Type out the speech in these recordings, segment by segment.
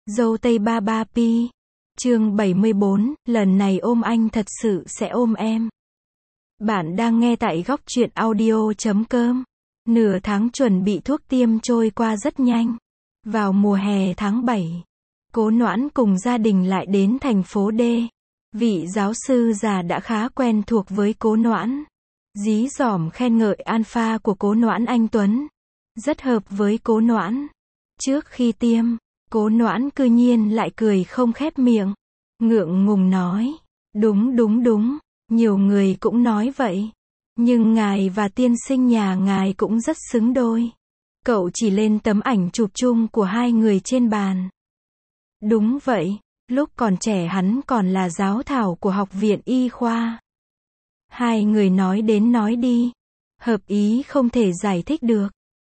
Dâu tây ba ba pi. Chương 74, lần này ôm anh thật sự sẽ ôm em. Bạn đang nghe tại góc truyện audio.com. Nửa tháng chuẩn bị thuốc tiêm trôi qua rất nhanh. Vào mùa hè tháng 7, Cố Noãn cùng gia đình lại đến thành phố D. Vị giáo sư già đã khá quen thuộc với Cố Noãn. Dí dỏm khen ngợi alpha của Cố Noãn anh Tuấn. Rất hợp với Cố Noãn. Trước khi tiêm, Cố Noãn cư nhiên lại cười không khép miệng. Ngượng ngùng nói. Đúng, nhiều người cũng nói vậy. Nhưng ngài và tiên sinh nhà ngài cũng rất xứng đôi. Cậu chỉ lên tấm ảnh chụp chung của hai người trên bàn. Đúng vậy, lúc còn trẻ hắn còn là giáo thảo của học viện y khoa. Hai người nói đến nói đi. Hợp ý không thể giải thích được.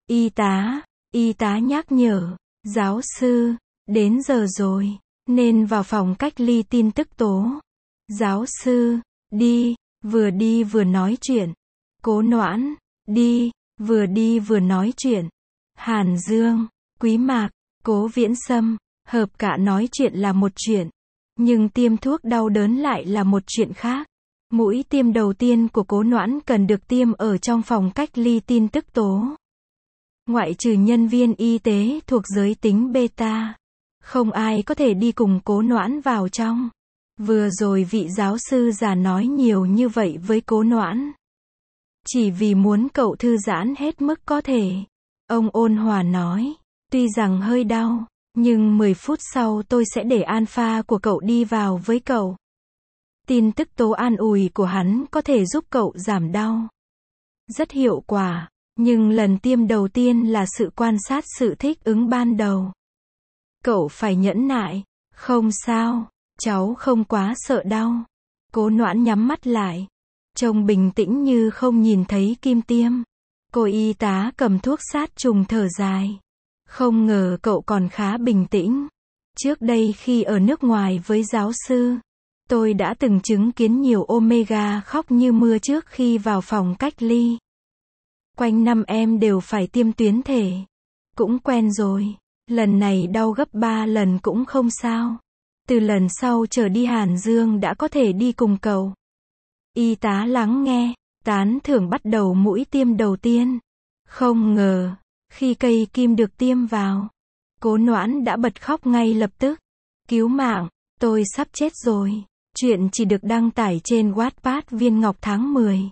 Y tá nhắc nhở. Giáo sư, đến giờ rồi, nên vào phòng cách ly tin tức tố. Giáo sư, đi vừa nói chuyện. Cố Noãn, đi vừa nói chuyện. Hàn Dương, Quý Mạc, Cố Viễn Sâm, hợp cả nói chuyện là một chuyện. Nhưng tiêm thuốc đau đớn lại là một chuyện khác. Mũi tiêm đầu tiên của Cố Noãn cần được tiêm ở trong phòng cách ly tin tức tố. Ngoại trừ nhân viên y tế thuộc giới tính beta, không ai có thể đi cùng Cố Noãn vào trong. Vừa rồi vị giáo sư già nói nhiều như vậy với Cố Noãn, chỉ vì muốn cậu thư giãn hết mức có thể. Ông ôn hòa nói, tuy rằng hơi đau, nhưng 10 phút sau tôi sẽ để alpha của cậu đi vào với cậu. Tin tức tố an ủi của hắn có thể giúp cậu giảm đau. Rất hiệu quả. Nhưng lần tiêm đầu tiên là sự quan sát sự thích ứng ban đầu. Cậu phải nhẫn nại. Không sao, cháu không quá sợ đau. Cố Noãn nhắm mắt lại, trông bình tĩnh như không nhìn thấy kim tiêm. Cô y tá cầm thuốc sát trùng thở dài. Không ngờ cậu còn khá bình tĩnh. Trước đây khi ở nước ngoài với giáo sư, tôi đã từng chứng kiến nhiều Omega khóc như mưa trước khi vào phòng cách ly. Quanh năm em đều phải tiêm tuyến thể. Cũng quen rồi. Lần này đau gấp 3 lần cũng không sao. Từ lần sau trở đi Hàn Dương đã có thể đi cùng cậu. Y tá lắng nghe, tán thưởng bắt đầu mũi tiêm đầu tiên. Không ngờ, khi cây kim được tiêm vào, Cố Noãn đã bật khóc ngay lập tức. Cứu mạng, tôi sắp chết rồi. Chuyện chỉ được đăng tải trên Wattpad Viên Ngọc tháng 10.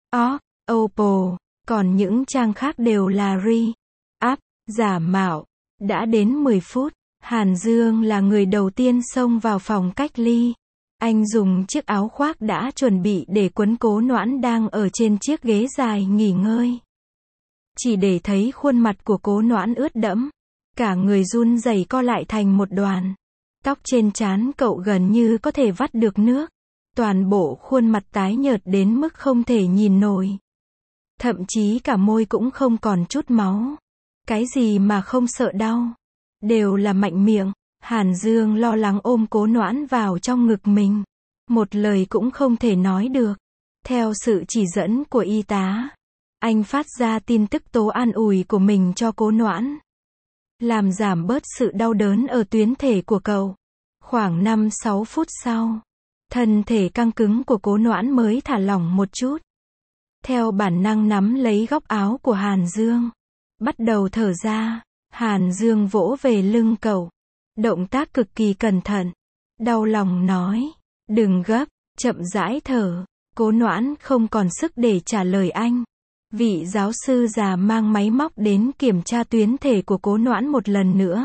Oppo. Còn những trang khác đều là re-up, giả mạo. Đã đến 10 phút, Hàn Dương là người đầu tiên xông vào phòng cách ly. Anh dùng chiếc áo khoác đã chuẩn bị để quấn Cố Noãn đang ở trên chiếc ghế dài nghỉ ngơi. Chỉ để thấy khuôn mặt của Cố Noãn ướt đẫm. Cả người run rẩy co lại thành một đoàn. Tóc trên trán cậu gần như có thể vắt được nước. Toàn bộ khuôn mặt tái nhợt đến mức không thể nhìn nổi. Thậm chí cả môi cũng không còn chút máu. Cái gì mà không sợ đau? Đều là mạnh miệng. Hàn Dương lo lắng ôm Cố Noãn vào trong ngực mình. Một lời cũng không thể nói được. Theo sự chỉ dẫn của y tá, anh phát ra tin tức tố an ủi của mình cho Cố Noãn. Làm giảm bớt sự đau đớn ở tuyến thể của cậu. Khoảng 5-6 phút sau, thân thể căng cứng của Cố Noãn mới thả lỏng một chút. Theo bản năng nắm lấy góc áo của Hàn Dương. Bắt đầu thở ra. Hàn Dương vỗ về lưng cậu. Động tác cực kỳ cẩn thận. Đau lòng nói. Đừng gấp, chậm rãi thở. Cố Noãn không còn sức để trả lời anh. Vị giáo sư già mang máy móc đến kiểm tra tuyến thể của Cố Noãn một lần nữa.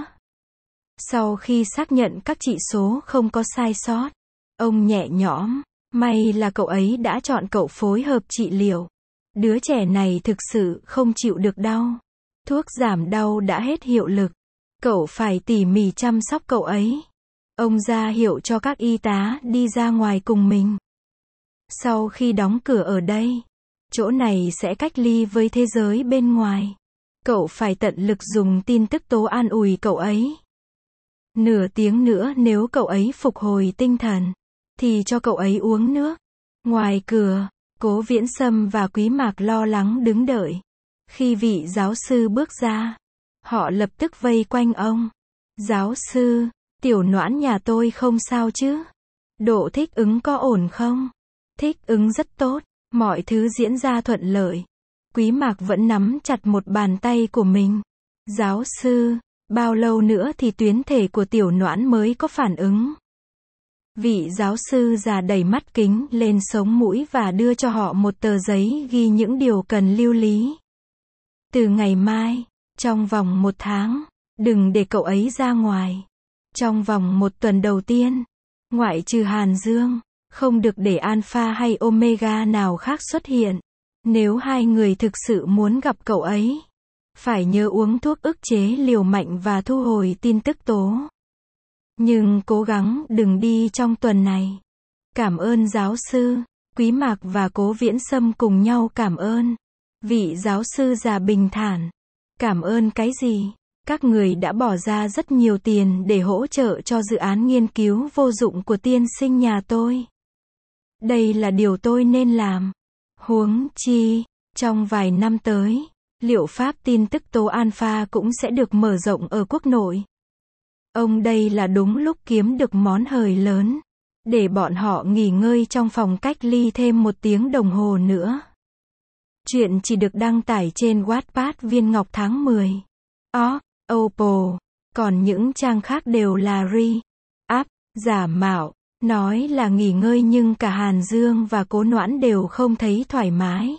Sau khi xác nhận các chỉ số không có sai sót, ông nhẹ nhõm. May là cậu ấy đã chọn cậu phối hợp trị liệu. Đứa trẻ này thực sự không chịu được đau. Thuốc giảm đau đã hết hiệu lực. Cậu phải tỉ mỉ chăm sóc cậu ấy. Ông ra hiệu cho các y tá đi ra ngoài cùng mình. Sau khi đóng cửa ở đây, chỗ này sẽ cách ly với thế giới bên ngoài. Cậu phải tận lực dùng tin tức tố an ủi cậu ấy. Nửa tiếng nữa nếu cậu ấy phục hồi tinh thần, thì cho cậu ấy uống nước. Ngoài cửa, Cố Viễn Sâm và Quý Mạc lo lắng đứng đợi. Khi vị giáo sư bước ra, họ lập tức vây quanh ông. Giáo sư, Tiểu Noãn nhà tôi không sao chứ? Độ thích ứng có ổn không? Thích ứng rất tốt, mọi thứ diễn ra thuận lợi. Quý Mạc vẫn nắm chặt một bàn tay của mình. Giáo sư, bao lâu nữa thì tuyến thể của Tiểu Noãn mới có phản ứng? Vị giáo sư già đẩy mắt kính lên sống mũi và đưa cho họ một tờ giấy ghi những điều cần lưu lý. Từ ngày mai, trong vòng 1 tháng, đừng để cậu ấy ra ngoài. Trong vòng 1 tuần đầu tiên, ngoại trừ Hàn Dương, không được để Alpha hay Omega nào khác xuất hiện. Nếu hai người thực sự muốn gặp cậu ấy, phải nhớ uống thuốc ức chế liều mạnh và thu hồi tin tức tố. Nhưng cố gắng đừng đi trong tuần này. Cảm ơn giáo sư. Quý Mạc và Cố Viễn Sâm cùng nhau cảm ơn. Vị giáo sư già bình thản. Cảm ơn cái gì? Các người đã bỏ ra rất nhiều tiền để hỗ trợ cho dự án nghiên cứu vô dụng của tiên sinh nhà tôi. Đây là điều tôi nên làm. Huống chi, trong vài năm tới, liệu pháp tin tức tố alpha cũng sẽ được mở rộng ở quốc nội. Ông đây là đúng lúc kiếm được món hời lớn. Để bọn họ nghỉ ngơi trong phòng cách ly thêm 1 tiếng đồng hồ nữa. Chuyện chỉ được đăng tải trên Wattpad Viên Ngọc tháng 10. Oppo. Còn những trang khác đều là re-up, giả mạo. Nói là nghỉ ngơi nhưng cả Hàn Dương và Cố Noãn đều không thấy thoải mái.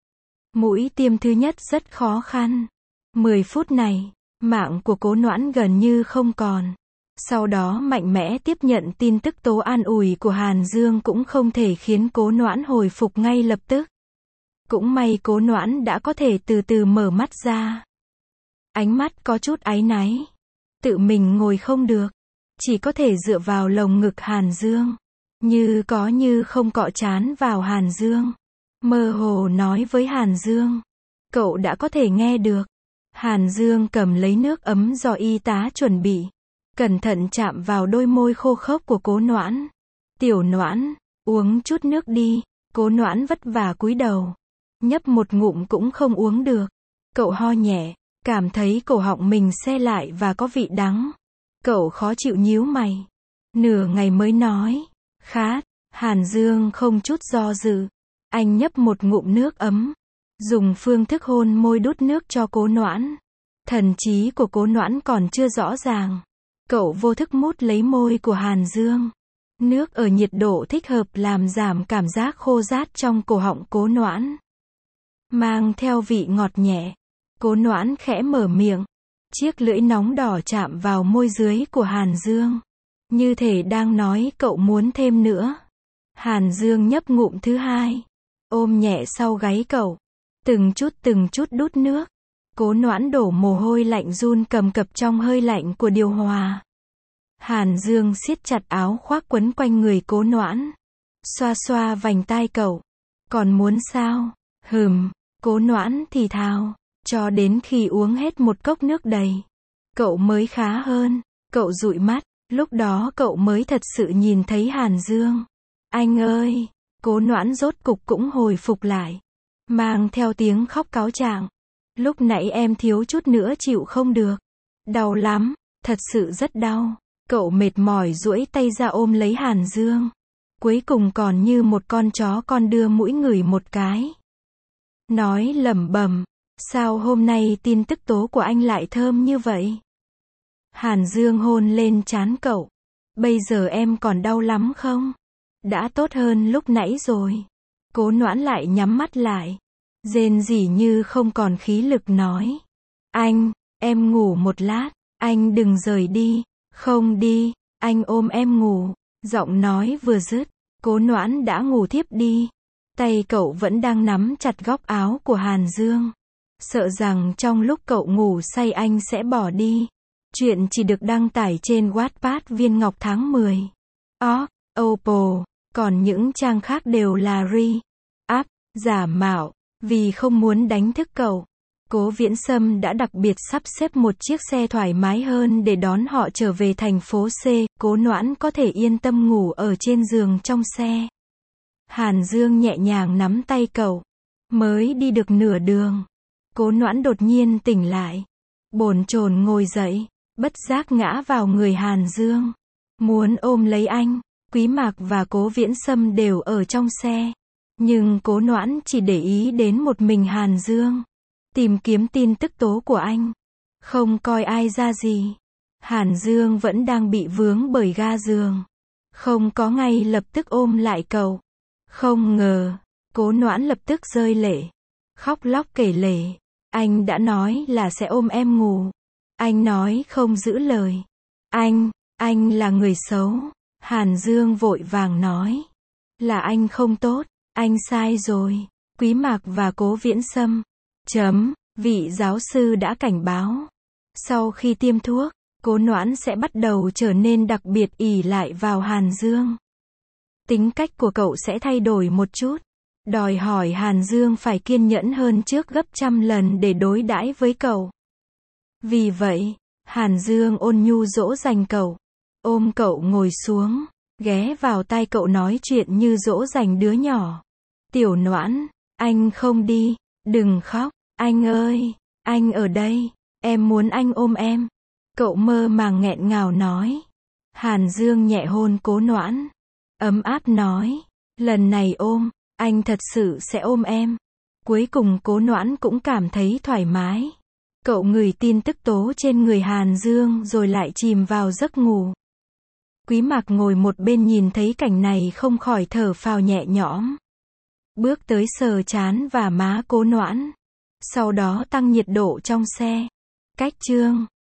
Mũi tiêm thứ nhất rất khó khăn. 10 phút này, mạng của Cố Noãn gần như không còn. Sau đó mạnh mẽ tiếp nhận tin tức tố an ủi của Hàn Dương cũng không thể khiến Cố Noãn hồi phục ngay lập tức. Cũng may Cố Noãn đã có thể từ từ mở mắt ra. Ánh mắt có chút áy náy. Tự mình ngồi không được. Chỉ có thể dựa vào lồng ngực Hàn Dương. Như có như không cọ trán vào Hàn Dương. Mơ hồ nói với Hàn Dương. Cậu đã có thể nghe được. Hàn Dương cầm lấy nước ấm do y tá chuẩn bị. Cẩn thận chạm vào đôi môi khô khốc của Cố Noãn. Tiểu Noãn, uống chút nước đi. Cố Noãn vất vả cúi đầu. Nhấp một ngụm cũng không uống được. Cậu ho nhẹ, cảm thấy cổ họng mình se lại và có vị đắng. Cậu khó chịu nhíu mày. Nửa ngày mới nói. Khát. Hàn Dương không chút do dự. Anh nhấp một ngụm nước ấm. Dùng phương thức hôn môi đút nước cho Cố Noãn. Thần trí của Cố Noãn còn chưa rõ ràng. Cậu vô thức mút lấy môi của Hàn Dương. Nước ở nhiệt độ thích hợp làm giảm cảm giác khô rát trong cổ họng Cố Noãn. Mang theo vị ngọt nhẹ. Cố Noãn khẽ mở miệng. Chiếc lưỡi nóng đỏ chạm vào môi dưới của Hàn Dương. Như thể đang nói cậu muốn thêm nữa. Hàn Dương nhấp ngụm thứ hai. Ôm nhẹ sau gáy cậu. Từng chút đút nước. Cố Noãn đổ mồ hôi lạnh run cầm cập trong hơi lạnh của điều hòa. Hàn Dương siết chặt áo khoác quấn quanh người Cố Noãn. Xoa xoa vành tai cậu. Còn muốn sao? Cố Noãn thì thào. Cho đến khi uống hết một cốc nước đầy. Cậu mới khá hơn. Cậu dụi mắt. Lúc đó cậu mới thật sự nhìn thấy Hàn Dương. Anh ơi! Cố Noãn rốt cục cũng hồi phục lại. Mang theo tiếng khóc cáo trạng. Lúc nãy em thiếu chút nữa chịu không được. Đau lắm. Thật sự rất đau. Cậu mệt mỏi duỗi tay ra ôm lấy Hàn Dương. Cuối cùng còn như một con chó con đưa mũi ngửi một cái. Nói lẩm bẩm. Sao hôm nay tin tức tố của anh lại thơm như vậy? Hàn Dương hôn lên trán cậu. Bây giờ em còn đau lắm không? Đã tốt hơn lúc nãy rồi. Cố Noãn lại nhắm mắt lại. Rên rỉ như không còn khí lực nói. Anh, em ngủ một lát. Anh đừng rời đi. Không đi, anh ôm em ngủ. Giọng nói vừa dứt. Cố Noãn đã ngủ thiếp đi. Tay cậu vẫn đang nắm chặt góc áo của Hàn Dương. Sợ rằng trong lúc cậu ngủ say anh sẽ bỏ đi. Chuyện chỉ được đăng tải trên Wattpad Viên Ngọc tháng 10. Oppo. Còn những trang khác đều là re-up, giả mạo. Vì không muốn đánh thức cậu, Cố Viễn Sâm đã đặc biệt sắp xếp một chiếc xe thoải mái hơn để đón họ trở về thành phố C. Cố Noãn có thể yên tâm ngủ ở trên giường trong xe. Hàn Dương nhẹ nhàng nắm tay cậu. Mới đi được nửa đường. Cố Noãn đột nhiên tỉnh lại. Bồn chồn ngồi dậy. bất giác ngã vào người Hàn Dương. Muốn ôm lấy anh. Quý Mạc và Cố Viễn Sâm đều ở trong xe. Nhưng Cố Noãn chỉ để ý đến một mình Hàn Dương. Tìm kiếm tin tức tố của anh. Không coi ai ra gì. Hàn Dương vẫn đang bị vướng bởi ga giường. Không có ngay lập tức ôm lại cậu. Không ngờ, Cố Noãn lập tức rơi lệ. Khóc lóc kể lể. Anh đã nói là sẽ ôm em ngủ. Anh nói không giữ lời. Anh là người xấu. Hàn Dương vội vàng nói. Là anh không tốt. Anh sai rồi. Quý Mạc và Cố Viễn Sâm. Vị giáo sư đã cảnh báo. Sau khi tiêm thuốc, Cố Noãn sẽ bắt đầu trở nên đặc biệt ỷ lại vào Hàn Dương. Tính cách của cậu sẽ thay đổi một chút. Đòi hỏi Hàn Dương phải kiên nhẫn hơn trước gấp trăm lần để đối đãi với cậu. Vì vậy, Hàn Dương ôn nhu dỗ dành cậu. Ôm cậu ngồi xuống, ghé vào tai cậu nói chuyện như dỗ dành đứa nhỏ. Tiểu Noãn, anh không đi, đừng khóc, anh ơi, anh ở đây, em muốn anh ôm em. Cậu mơ màng nghẹn ngào nói. Hàn Dương nhẹ hôn Cố Noãn. Ấm áp nói, lần này ôm, anh thật sự sẽ ôm em. Cuối cùng Cố Noãn cũng cảm thấy thoải mái. Cậu ngửi tin tức tố trên người Hàn Dương rồi lại chìm vào giấc ngủ. Quý Mạc ngồi một bên nhìn thấy cảnh này không khỏi thở phào nhẹ nhõm. Bước tới sờ trán và má Cố Noãn. Sau đó tăng nhiệt độ trong xe. Cách chương